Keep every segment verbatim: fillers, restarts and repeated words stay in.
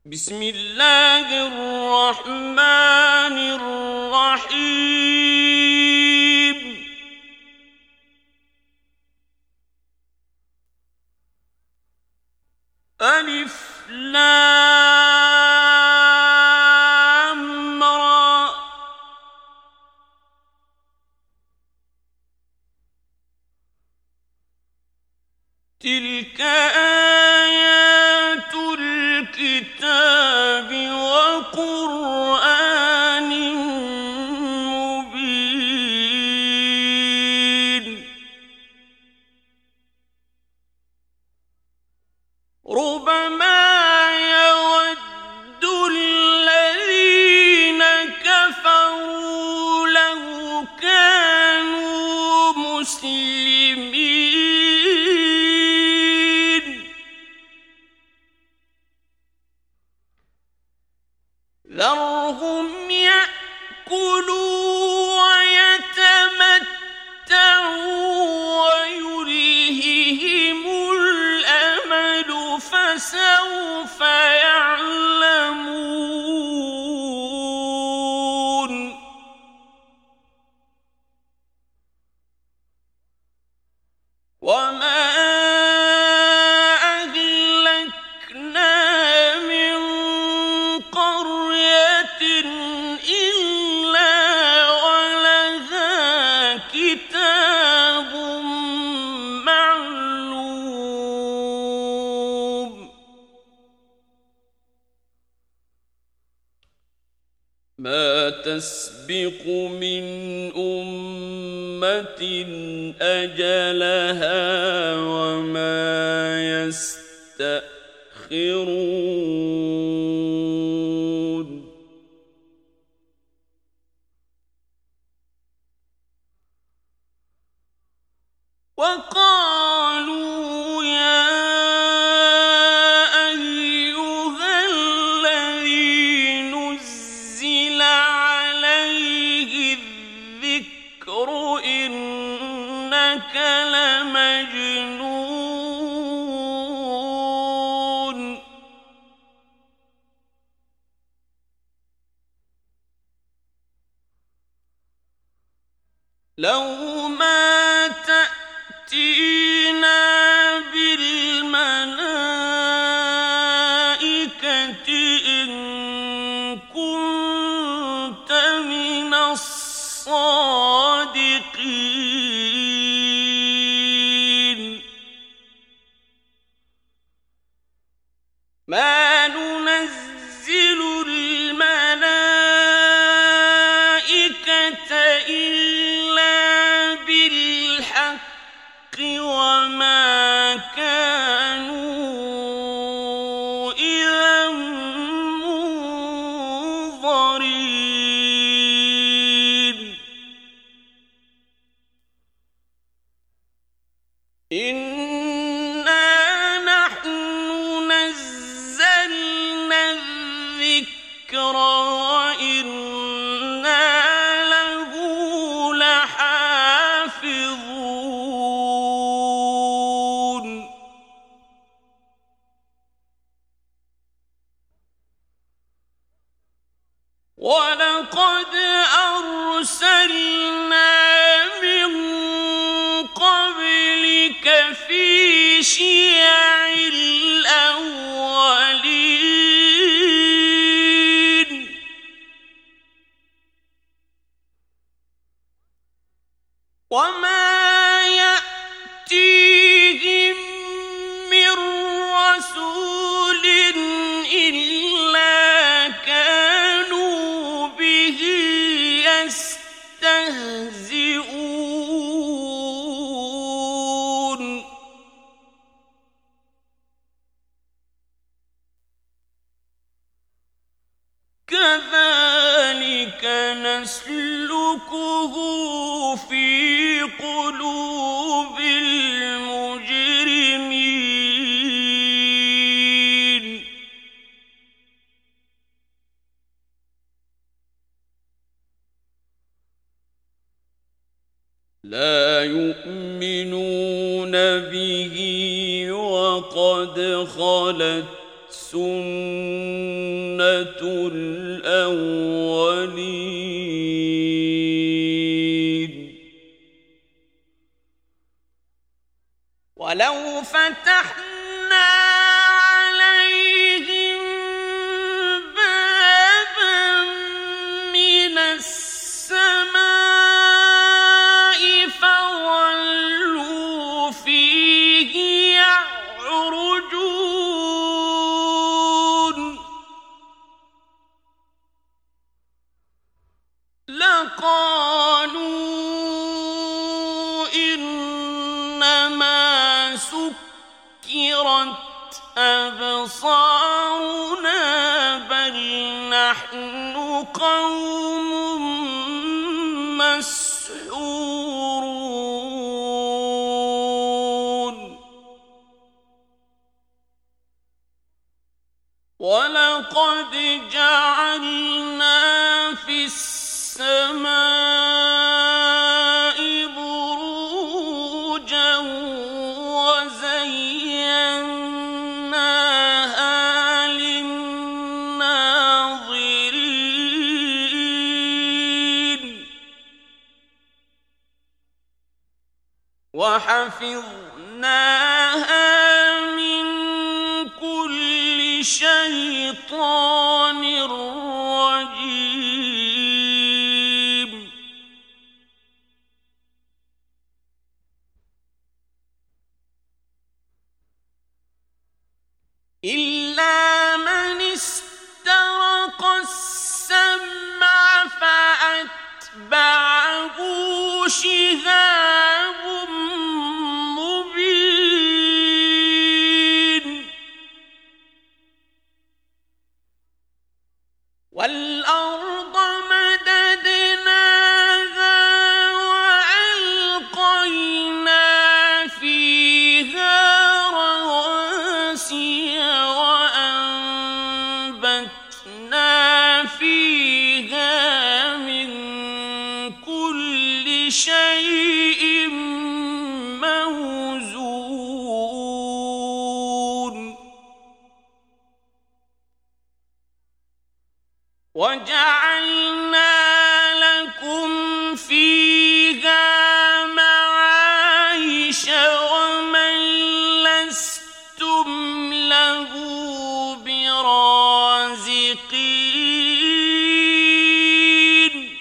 بسم الله الرحمن الرحيم ألف لام را تلك آيات الكتاب وقرآن مبين ربما يود الذين كفروا لو كانوا مسلمين ذرهم يأكلوا ويتمتعوا ويلههم الأمل فسوف يعلمون وما أهلكنا من قرية إلا ولها كتاب معلوم ما تسبق من أمة أجلها وما يستأخرون وقالوا يا أيها الذي نزل عليه الذكر إنك لمجنون لو ما تأتينا بالملائكة إن كنت من الصادقين ما ننزل الملائكة إلا بالحق وما كانوا إذا منظرين إنا نحن نزلنا الذكر وإنا له لحافظون ولقد أرسلنا من قبلك في شيع الأولين وما يأتيهم من رسول إلا كانوا به يستهزئون كذلك نسلكه في قلوب المجرمين لا يؤمنون به وقد خلت سنة الأولين ولو فتحنا عليهم بابا من السماء فظلوا فيه يعرجون لقالوا إنما سكرت أبصارنا بل نحن قوم مسحورون ولقد جعلنا في السماء بروجا وزيناها للناظرين وحفظناها من كل شيطان رجيم إلا من استرق السمع فأتبعه شهاب مبين والأرض مددناها وألقينا فيها رواسي وأنبتنا فيها من كل شيء موزون وجعلنا لكم فيها معايش ومن لستم له برازقين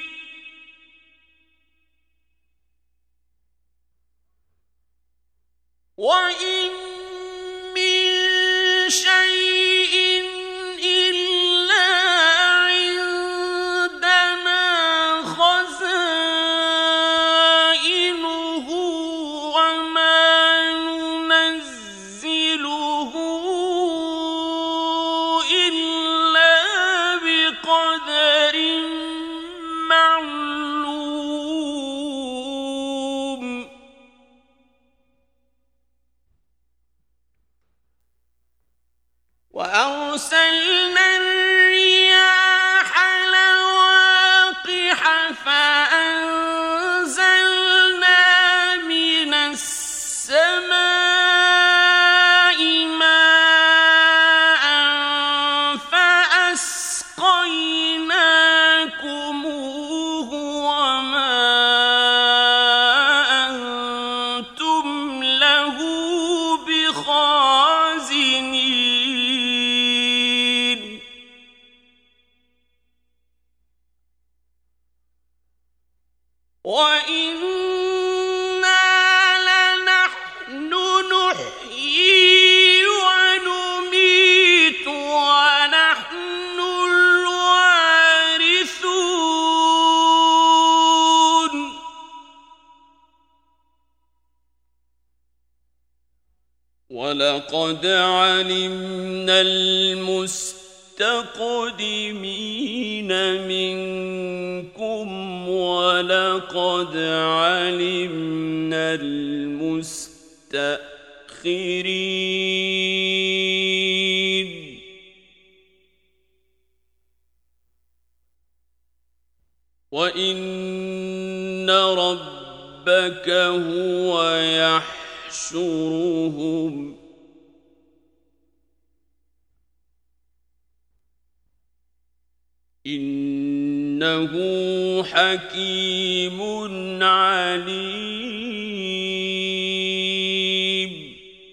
وإن من شيء إلا عندنا خزائنه وما ننزله إلا بقدر معلوم وأرسلنا الرياح لواقح فأنزلنا من السماء ماء فأسقيناكموه وما أنتم له بخازنين وإنا لنحن نحيي ونميت ونحن الوارثون ولقد علمنا المستقدمين منكم ولقد علمنا المستأخرين وإن ربك هو يحشرهم إنه حكيم عليم.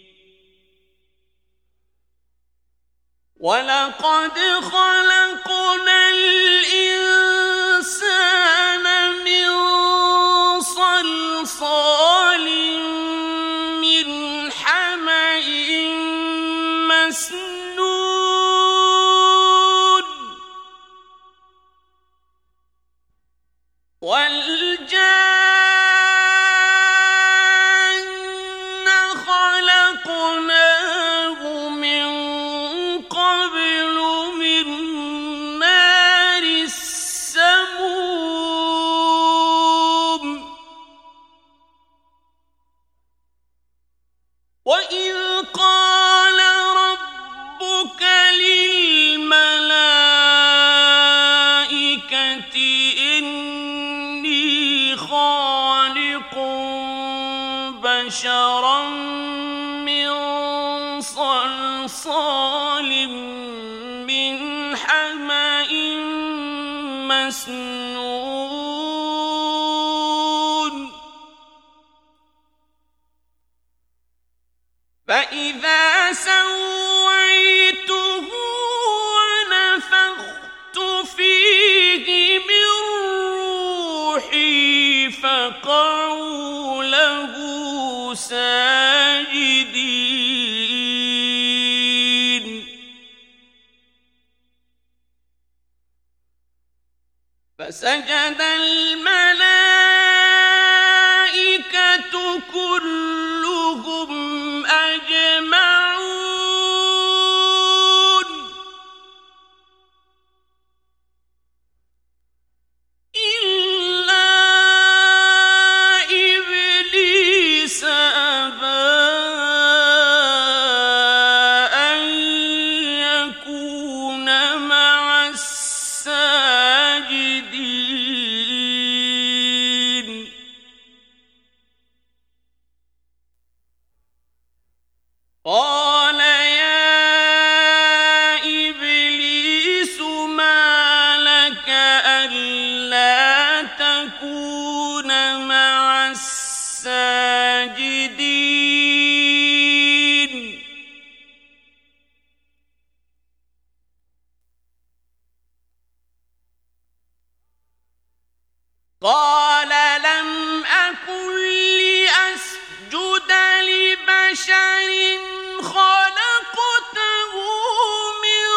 ولقد خلقنا الإنسان من صلصال من حمإ مسنون والجان خلقناه من قبل من نار السموم وإذ قال ربك للملائكة إني خالق بشرا من صلصال من حمإ مسنون فإذا سويته ونفخت فيه من روحي فقعوا له ساجدين فسجد الملائكة كلهم أجمعون إلا إبليس أبى أن يكون مع الساجدين قال يا إبليس ما لك ألا تكون مع الساجدين قال لم أكن لأسجد لبشر خلقته من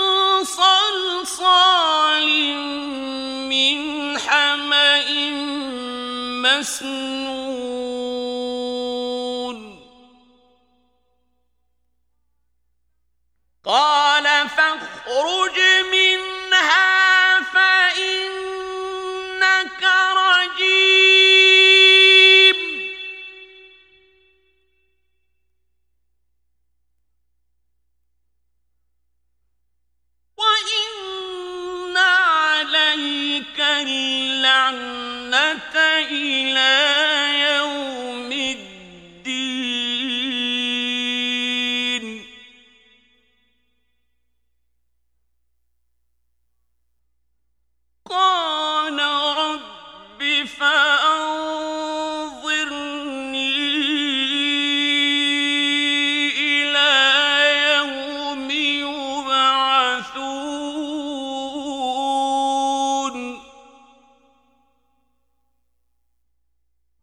صلصال من حمإ مسنون قال فاخرج منها فإنك رجيم وإن عليك اللعنة إلى يوم الدين قال رب فأنظرني إلى يوم يبعثون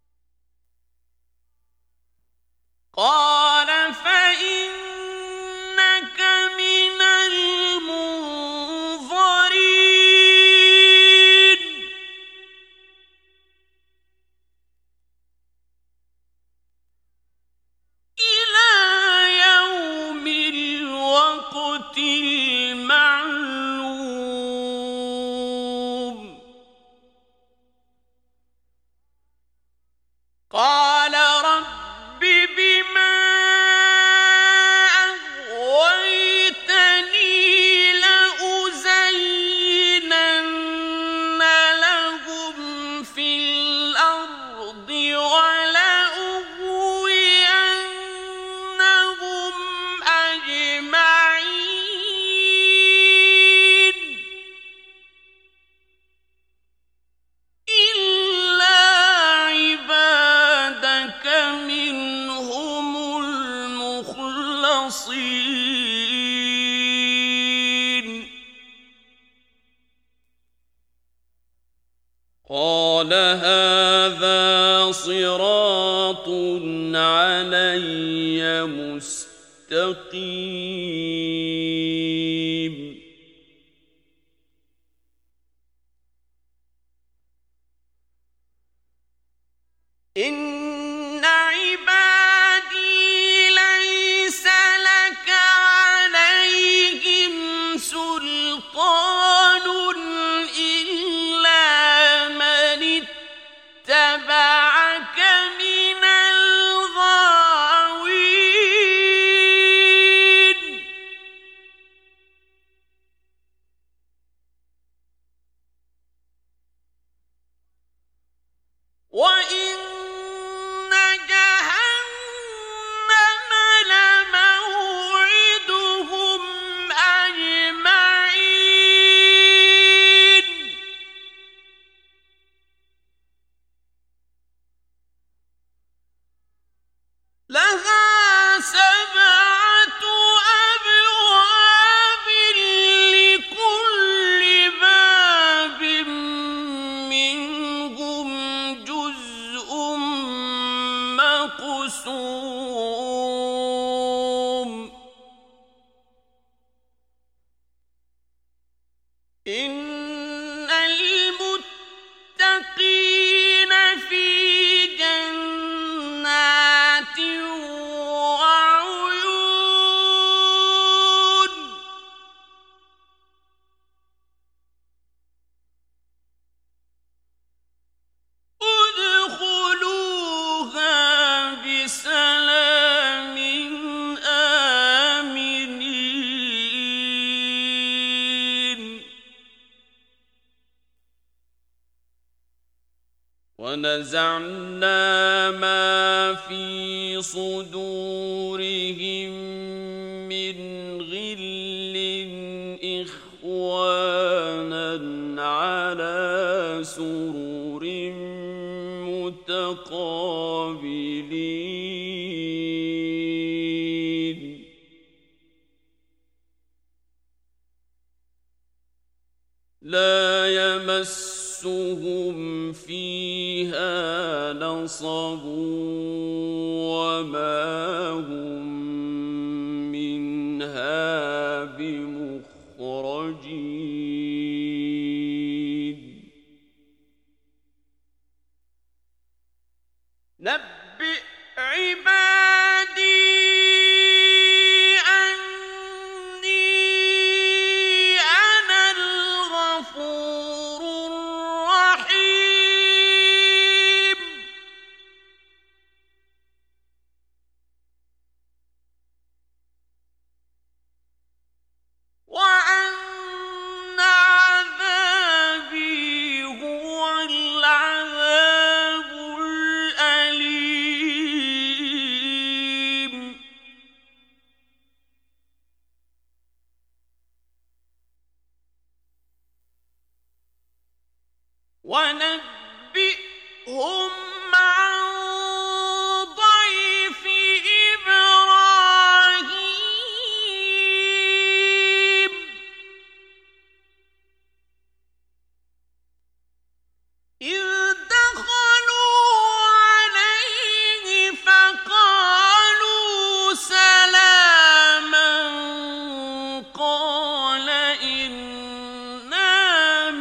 قال هذا صراط علي مستقيم إن عبادي ليس لك عليهم سلطان إلا من اتبعك من الغاوين وإن جهنم لموعدهم أجمعين لها سبعة أبواب لكل باب منهم جزء مقسوم إن المتقين في جنات وعيون ادخلوها بسلام آمنين ونزعنا ما في صدورهم من غل إخوانا على سرر متقابلين لا يمسهم فيها نصب وما هم منها بمخرجين نبئ عبادي ونبئهم عن ضيف إبراهيم إذ دخلوا عليه فقالوا سلاما قال إنا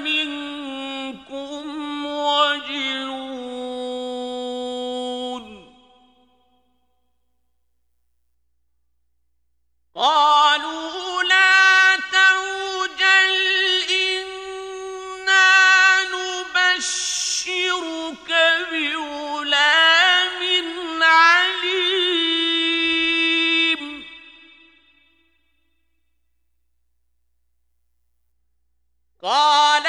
منكم وجلون قالوا لا توجل إنا نبشرك بغلام عليم قال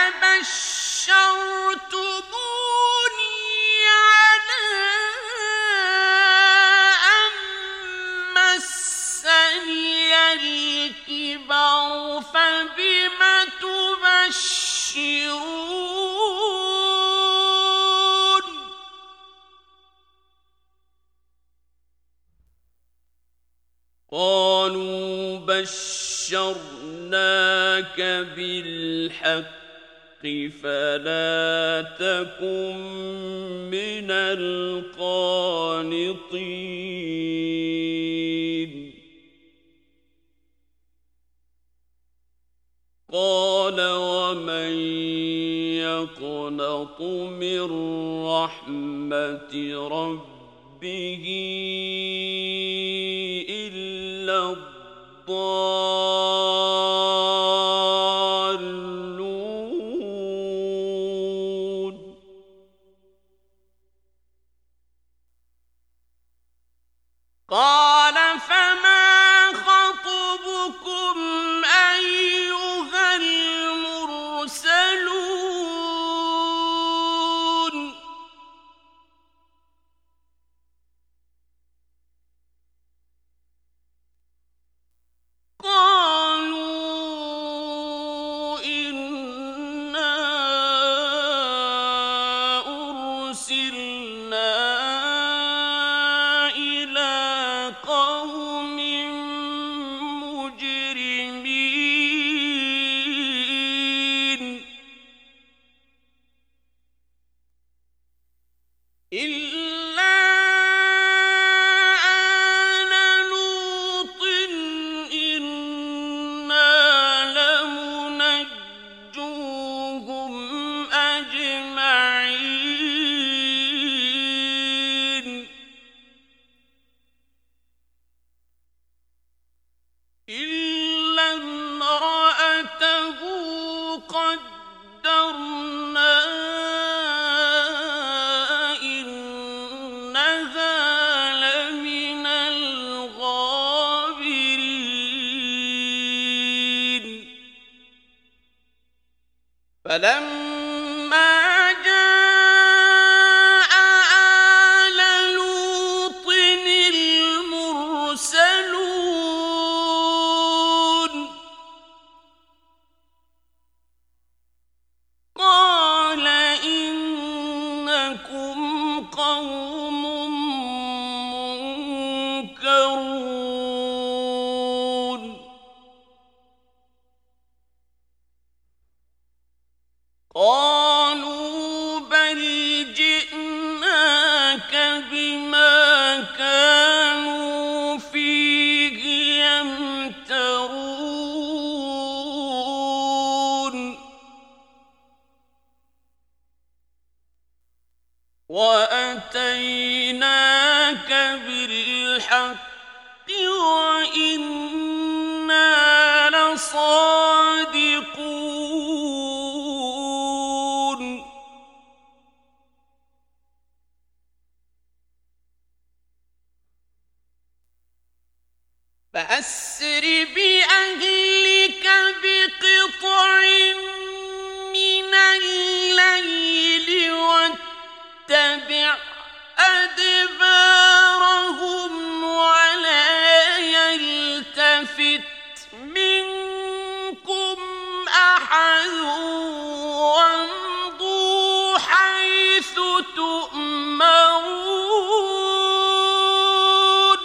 أبشرتموني على أن مسني الكبر فبم تبشرون قالوا بشرناك بالحق فلا تكن من القانطين قال ومن يقنط من رحمة ربه إلا الضالون قال فما خطبكم أيها المرسلون قالوا إنا أرسلنا إلى قوم مجرمين إلا آل لوط إنا لمنجوهم أجمعين إلا امرأته قدرنا إنها لمن الغابرين فلما جاء آل لوط المرسلون قال إنكم قوم منكرون قالوا بل جئناك بما كانوا فيه يمترون وأتيناك بالحق وإنا لصادقون فأسر بأهلك بقطع من الليل واتبع أدبارهم ولا يلتفت منكم أحد وامضوا حيث تؤمرون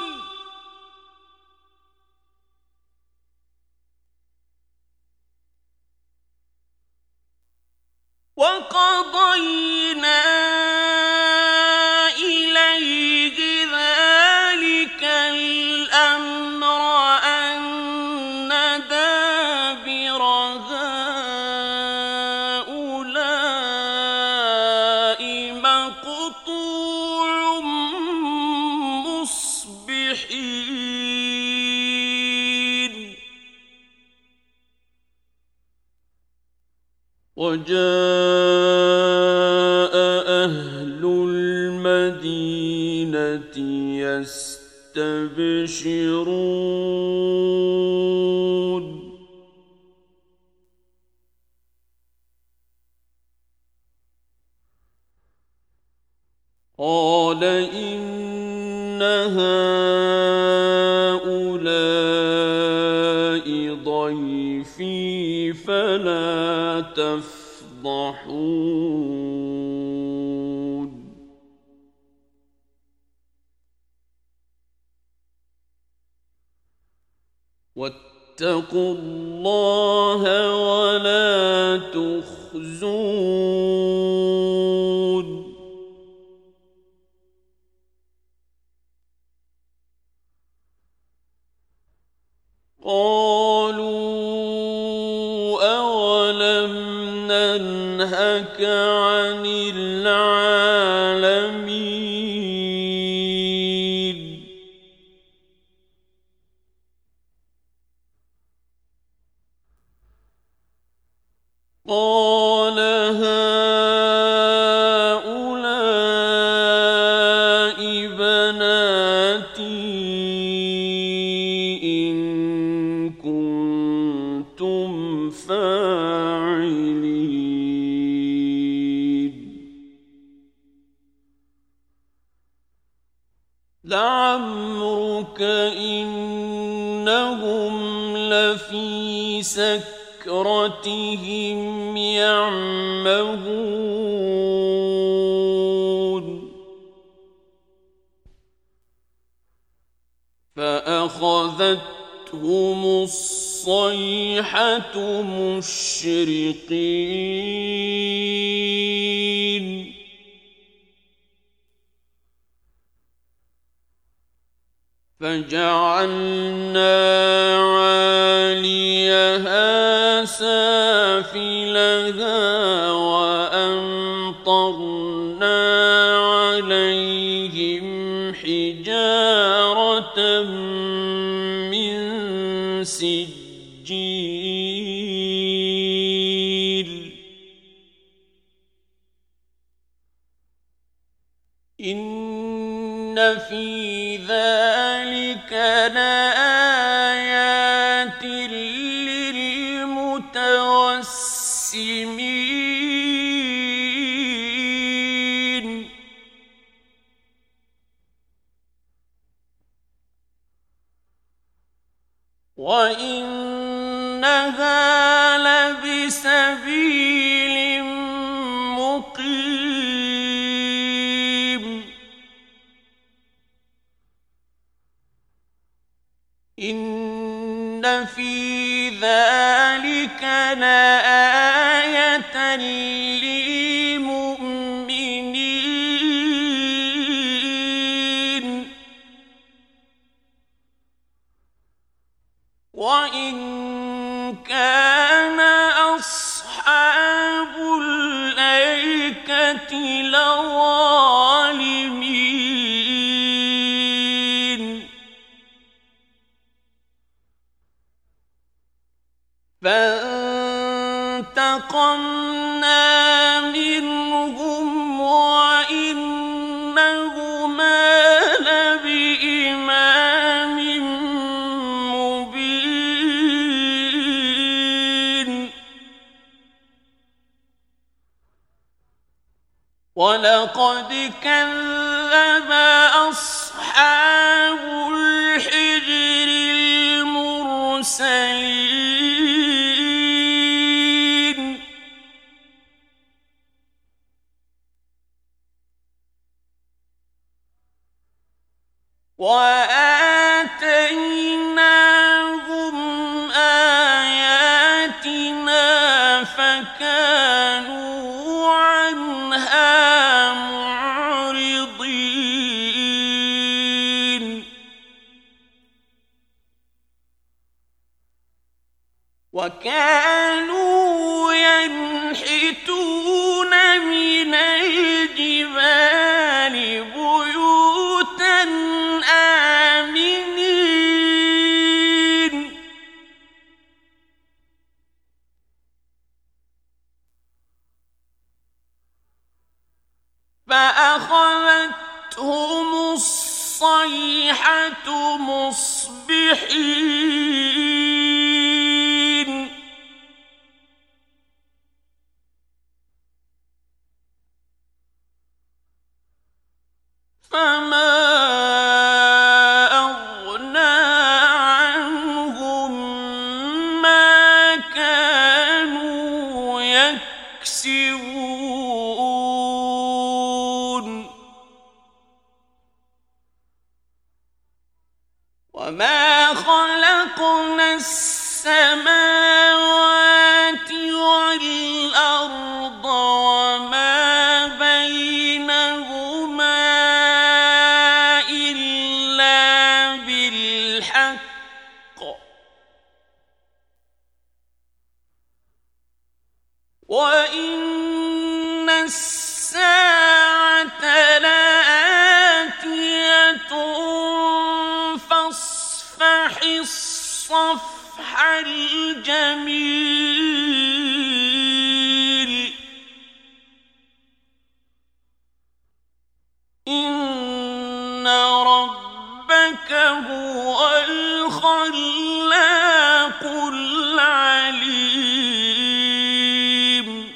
وقضينا إليه ذلك الأمر أن دابر هؤلاء مقطوع مصبحين وجاء أهل المدينة يستبشرون قال إن هؤلاء ضيفي فلا تفضحون واتقوا الله ولا تخزون تخزون قالوا أولم ننهك عن العالمين قال هؤلاء بناتي إن كنتم فاعلين لعمرك إنهم لفي سكرتهم يعمهون فأخذتهم الصيحة مشرقين فجعلنا عاليها سافلها وأمطرنا عليهم حجارة من سجيل إن في ذلك لآيات للمتوسمين وإنها لبسبيل مقيم إن في ذلك لآية للمؤمنين وإن كان أصحاب الأيكة لظالمين فانتقمنا منهم وإنهما لبإمام مبين ولقد كذب أصحاب الحجر المرسلين وآتيناهم آياتنا فكانوا عنها معرضين وكانوا ينحتون من الجبال بيوتا آمنين فأخذتهم الصيحة مصبحين فما أغنى عنهم ما كانوا يكسبون وما خلقنا السماوات والأرض وإن الساعة لآتية فاصفح الصفح الجميل إن ربك هو الخلاق العليم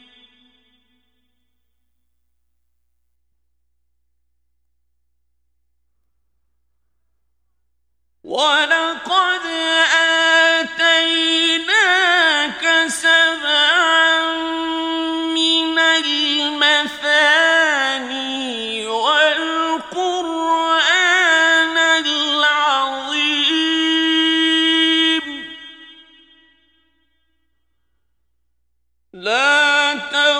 ولقد آتيناك سبعا من المثاني والقرآن العظيم لا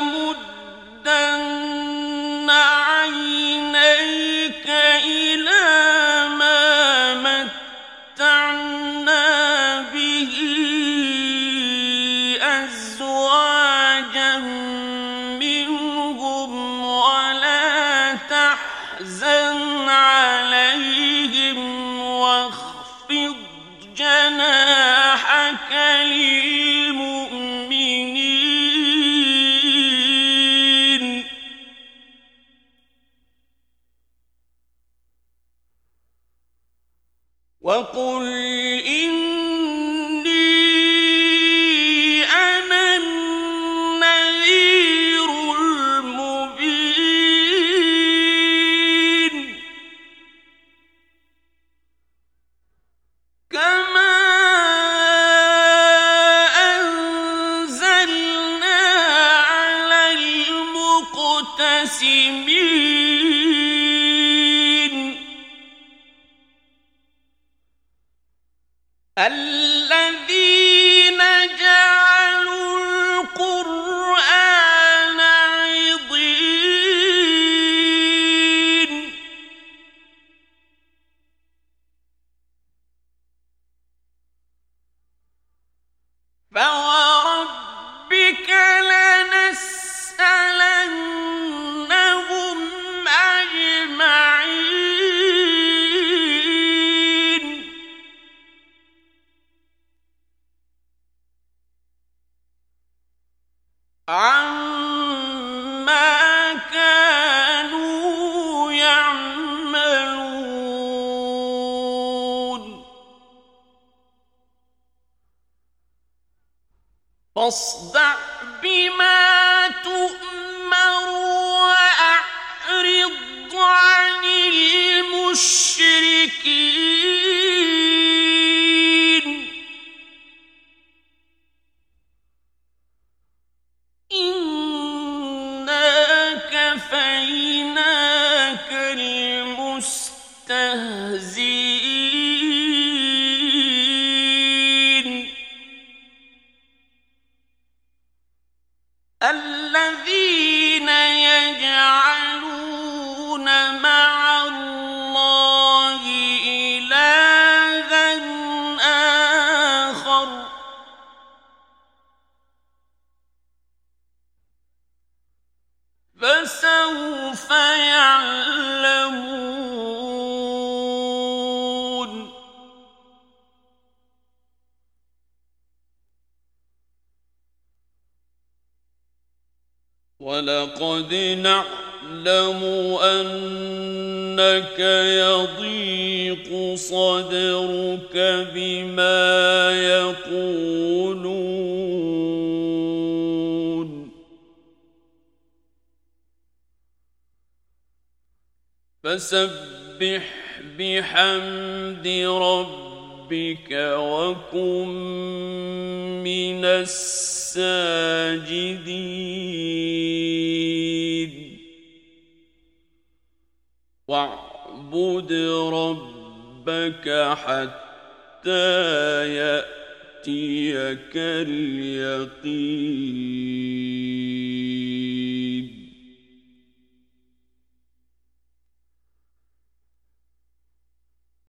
تمدن عينيك إلى ما متعنا به أزواجا منهم ولا تحزن عليهم واخفض جناحك للمؤمنين وقل إني أنا النذير المبين كما أنزلنا على المقتسمين الذين جعلوا القرآن عضين فوربك لنسألنهم أجمعين عما كانوا يعملون فاصدع بما تؤمر وأعرض عن المشركين إنا كفيناك المستهزئين الذين يجعلون مع الله إلها آخر فسوف يعلمون ولقد نعلم أنك يضيق صدرك بما يقولون فسبح بحمد ربك وكن من الساجدين واعبد ربك حتى يأتيك اليقين